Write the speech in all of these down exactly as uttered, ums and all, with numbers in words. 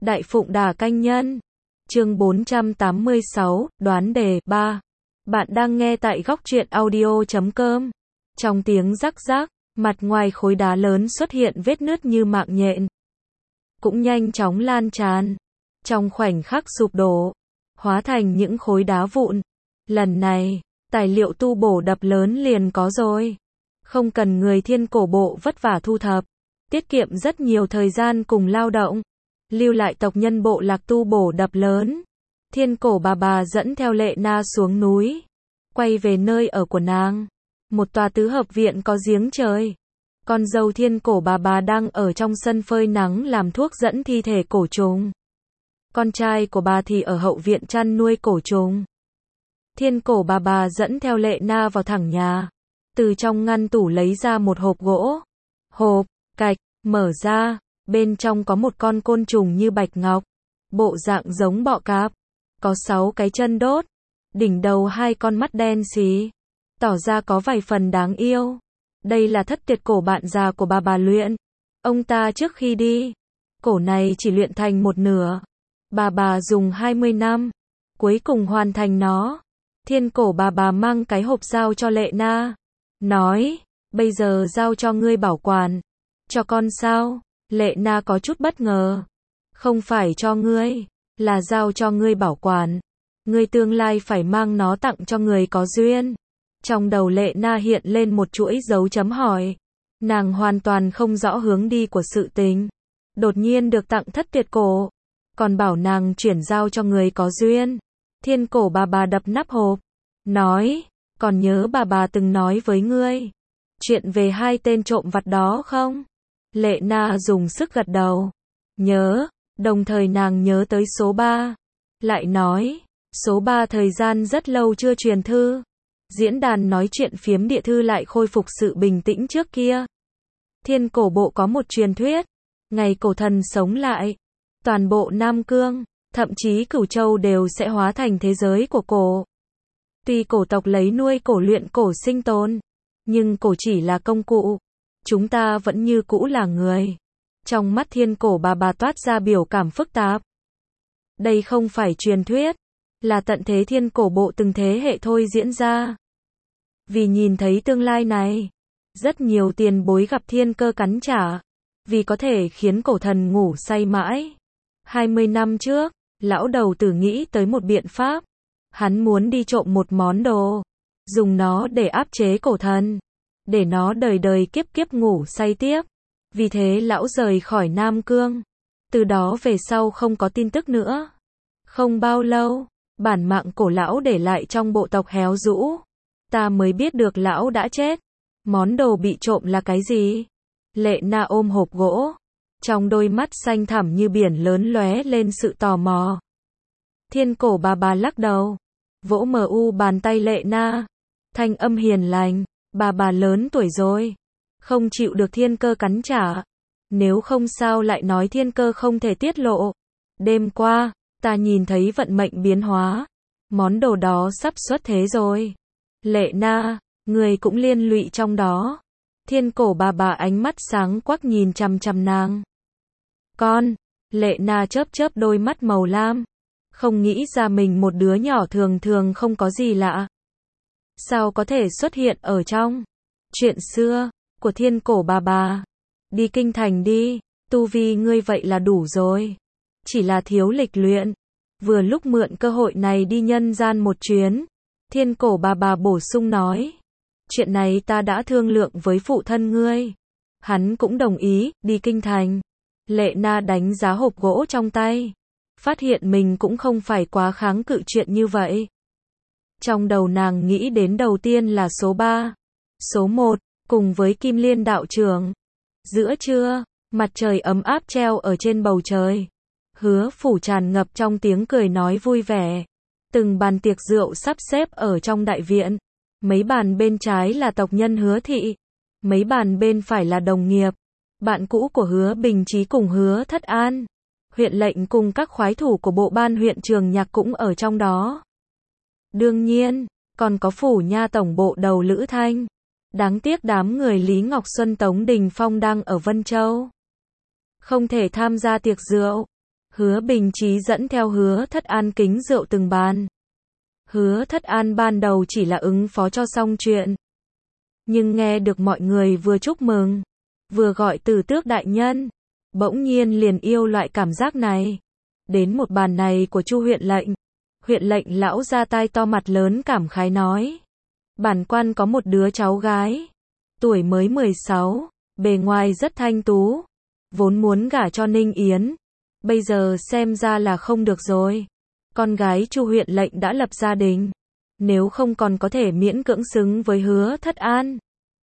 Đại Phụng Đà Canh Nhân. Chương bốn trăm tám mươi sáu, đoán đề ba. Bạn đang nghe tại góc truyện audio chấm com. Trong tiếng rắc rắc, mặt ngoài khối đá lớn xuất hiện vết nứt như mạng nhện. Cũng nhanh chóng lan tràn. Trong khoảnh khắc sụp đổ, hóa thành những khối đá vụn. Lần này, tài liệu tu bổ đập lớn liền có rồi. Không cần người Thiên Cổ Bộ vất vả thu thập. Tiết kiệm rất nhiều thời gian cùng lao động. Lưu lại tộc nhân bộ lạc tu bổ đập lớn. Thiên Cổ bà bà dẫn theo Lệ Na xuống núi. Quay về nơi ở của nàng. Một tòa tứ hợp viện có giếng trời. Con dâu Thiên Cổ bà bà đang ở trong sân phơi nắng làm thuốc dẫn thi thể cổ trùng. Con trai của bà thì ở hậu viện chăn nuôi cổ trùng. Thiên Cổ bà bà dẫn theo Lệ Na vào thẳng nhà. Từ trong ngăn tủ lấy ra một hộp gỗ. Hộp, cạch, mở ra. Bên trong có một con côn trùng như bạch ngọc. Bộ dạng giống bọ cạp. Có sáu cái chân đốt. Đỉnh đầu hai con mắt đen xí. Tỏ ra có vài phần đáng yêu. Đây là thất tuyệt cổ bạn già của bà bà luyện. Ông ta trước khi đi. Cổ này chỉ luyện thành một nửa. Bà bà dùng hai mươi năm. Cuối cùng hoàn thành nó. Thiên Cổ bà bà mang cái hộp giao cho Lệ Na. Nói, bây giờ giao cho ngươi bảo quản. Cho con sao? Lệ Na có chút bất ngờ. Không phải cho ngươi, là giao cho ngươi bảo quản. Ngươi tương lai phải mang nó tặng cho người có duyên. Trong đầu Lệ Na hiện lên một chuỗi dấu chấm hỏi. Nàng hoàn toàn không rõ hướng đi của sự tình. Đột nhiên được tặng thất tuyệt cổ. Còn bảo nàng chuyển giao cho người có duyên. Thiên Cổ bà bà đập nắp hộp. Nói, còn nhớ bà bà từng nói với ngươi. Chuyện về hai tên trộm vặt đó không? Lệ Na dùng sức gật đầu. Nhớ, đồng thời nàng nhớ tới số ba. Lại nói, số ba thời gian rất lâu chưa truyền thư. Diễn đàn nói chuyện phiếm địa thư lại khôi phục sự bình tĩnh trước kia. Thiên Cổ Bộ có một truyền thuyết. Ngày cổ thần sống lại. Toàn bộ Nam Cương, thậm chí Cửu Châu đều sẽ hóa thành thế giới của cổ. Tuy cổ tộc lấy nuôi cổ luyện cổ sinh tồn. Nhưng cổ chỉ là công cụ. Chúng ta vẫn như cũ là người. Trong mắt Thiên Cổ bà bà toát ra biểu cảm phức tạp. Đây không phải truyền thuyết. Là tận thế Thiên Cổ Bộ từng thế hệ thôi diễn ra. Vì nhìn thấy tương lai này. Rất nhiều tiền bối gặp thiên cơ cắn trả. Vì có thể khiến cổ thần ngủ say mãi. hai mươi năm trước, lão đầu tử nghĩ tới một biện pháp. Hắn muốn đi trộm một món đồ. Dùng nó để áp chế cổ thần. Để nó đời đời kiếp kiếp ngủ say tiếp. Vì thế lão rời khỏi Nam Cương. Từ đó về sau không có tin tức nữa. Không bao lâu, bản mạng cổ lão để lại trong bộ tộc héo rũ. Ta mới biết được lão đã chết. Món đồ bị trộm là cái gì? Lệ Na ôm hộp gỗ. Trong đôi mắt xanh thẳm như biển lớn lóe lên sự tò mò. Thiên Cổ bà bà lắc đầu. Vỗ mờ u bàn tay Lệ Na. Thanh âm hiền lành. Bà bà lớn tuổi rồi. Không chịu được thiên cơ cắn trả. Nếu không sao lại nói thiên cơ không thể tiết lộ. Đêm qua, ta nhìn thấy vận mệnh biến hóa. Món đồ đó sắp xuất thế rồi. Lệ Na, người cũng liên lụy trong đó. Thiên Cổ bà bà ánh mắt sáng quắc nhìn chằm chằm nàng. Con, Lệ Na chớp chớp đôi mắt màu lam. Không nghĩ ra mình một đứa nhỏ thường thường không có gì lạ. Sao có thể xuất hiện ở trong chuyện xưa của Thiên Cổ bà bà. Đi kinh thành đi, tu vi ngươi vậy là đủ rồi. Chỉ là thiếu lịch luyện. Vừa lúc mượn cơ hội này đi nhân gian một chuyến. Thiên Cổ bà bà bổ sung nói. Chuyện này ta đã thương lượng với phụ thân ngươi. Hắn cũng đồng ý, đi kinh thành. Lệ Na đánh giá hộp gỗ trong tay. Phát hiện mình cũng không phải quá kháng cự chuyện như vậy. Trong đầu nàng nghĩ đến đầu tiên là số ba. Số một, cùng với Kim Liên đạo trưởng. Giữa trưa, mặt trời ấm áp treo ở trên bầu trời. Hứa Phủ tràn ngập trong tiếng cười nói vui vẻ. Từng bàn tiệc rượu sắp xếp ở trong đại viện. Mấy bàn bên trái là tộc nhân Hứa Thị. Mấy bàn bên phải là đồng nghiệp. Bạn cũ của Hứa Bình Chí cùng Hứa Thất An. Huyện lệnh cùng các khoái thủ của bộ ban huyện Trường Nhạc cũng ở trong đó. Đương nhiên, còn có phủ nha tổng bộ đầu Lữ Thanh. Đáng tiếc đám người Lý Ngọc Xuân Tống Đình Phong đang ở Vân Châu. Không thể tham gia tiệc rượu. Hứa Bình Chí dẫn theo Hứa Thất An kính rượu từng bàn. Hứa Thất An ban đầu chỉ là ứng phó cho xong chuyện. Nhưng nghe được mọi người vừa chúc mừng, vừa gọi Từ Tước đại nhân, bỗng nhiên liền yêu loại cảm giác này. Đến một bàn này của Chu huyện lệnh, huyện lệnh lão ra tai to mặt lớn cảm khái nói. Bản quan có một đứa cháu gái, tuổi mới mười sáu, bề ngoài rất thanh tú, vốn muốn gả cho Ninh Yến, bây giờ xem ra là không được rồi. Con gái Chu huyện lệnh đã lập gia đình, nếu không còn có thể miễn cưỡng xứng với Hứa Thất An.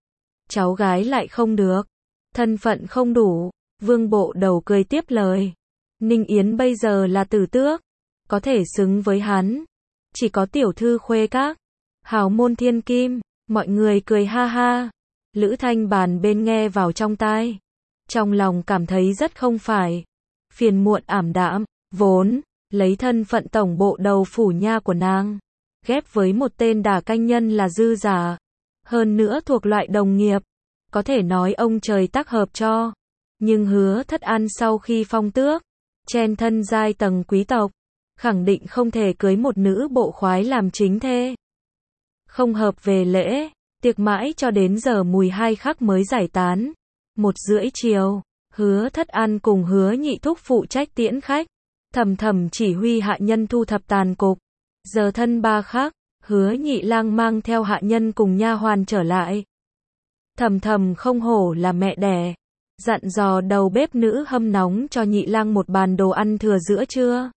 Cháu gái lại không được, thân phận không đủ, Vương Bộ Đầu cười tiếp lời. Ninh Yến bây giờ là tử tước, có thể xứng với hắn, chỉ có tiểu thư khuê các, hào môn thiên kim. Mọi người cười ha ha. Lữ Thanh bàn bên nghe vào trong tai, trong lòng cảm thấy rất không phải, phiền muộn ảm đạm, vốn lấy thân phận tổng bộ đầu phủ nha của nàng, ghép với một tên đả canh nhân là dư giả, hơn nữa thuộc loại đồng nghiệp, có thể nói ông trời tác hợp cho. Nhưng Hứa Thất An sau khi phong tước, chen thân giai tầng quý tộc, khẳng định không thể cưới một nữ bộ khoái làm chính thê. Không hợp về lễ, tiệc mãi cho đến giờ mùi hai khắc mới giải tán. Một rưỡi chiều, Hứa Thất An cùng Hứa Nhị Thúc phụ trách tiễn khách, Thầm Thầm chỉ huy hạ nhân thu thập tàn cục. Giờ thân ba khắc, Hứa Nhị Lang mang theo hạ nhân cùng nha hoàn trở lại. Thầm Thầm không hổ là mẹ đẻ, dặn dò đầu bếp nữ hâm nóng cho Nhị Lang một bàn đồ ăn thừa giữa trưa.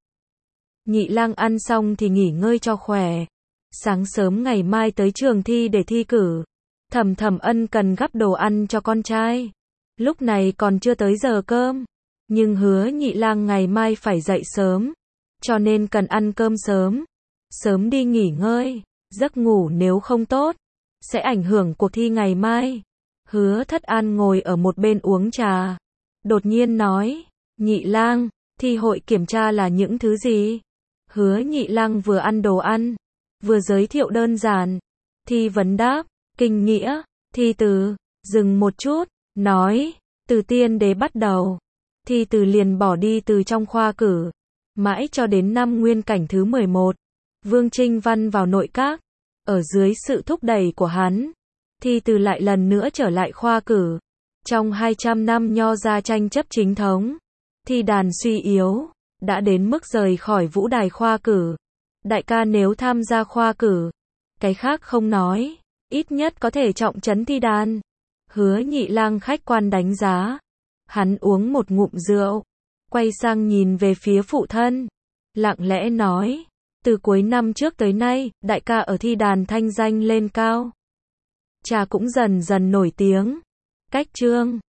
Nhị Lang ăn xong thì nghỉ ngơi cho khỏe. Sáng sớm ngày mai tới trường thi để thi cử. Thầm Thầm ân cần gắp đồ ăn cho con trai. Lúc này còn chưa tới giờ cơm, nhưng Hứa Nhị Lang ngày mai phải dậy sớm, cho nên cần ăn cơm sớm, sớm đi nghỉ ngơi, giấc ngủ nếu không tốt, sẽ ảnh hưởng cuộc thi ngày mai. Hứa Thất An ngồi ở một bên uống trà, đột nhiên nói, Nhị Lang, thi hội kiểm tra là những thứ gì? Hứa Nhị Lang vừa ăn đồ ăn, vừa giới thiệu đơn giản, thi vấn đáp, kinh nghĩa, thi từ, dừng một chút, nói, từ tiên đế bắt đầu, thi từ liền bỏ đi từ trong khoa cử, mãi cho đến năm nguyên cảnh thứ mười một, Vương Trinh Văn vào nội các, ở dưới sự thúc đẩy của hắn, thi từ lại lần nữa trở lại khoa cử. Trong hai trăm năm nho ra tranh chấp chính thống, thi đàn suy yếu, đã đến mức rời khỏi vũ đài khoa cử. Đại ca nếu tham gia khoa cử, cái khác không nói, ít nhất có thể trọng trấn thi đàn. Hứa Nhị Lang khách quan đánh giá. Hắn uống một ngụm rượu, quay sang nhìn về phía phụ thân, lặng lẽ nói, từ cuối năm trước tới nay, đại ca ở thi đàn thanh danh lên cao. Cha cũng dần dần nổi tiếng. Cách chương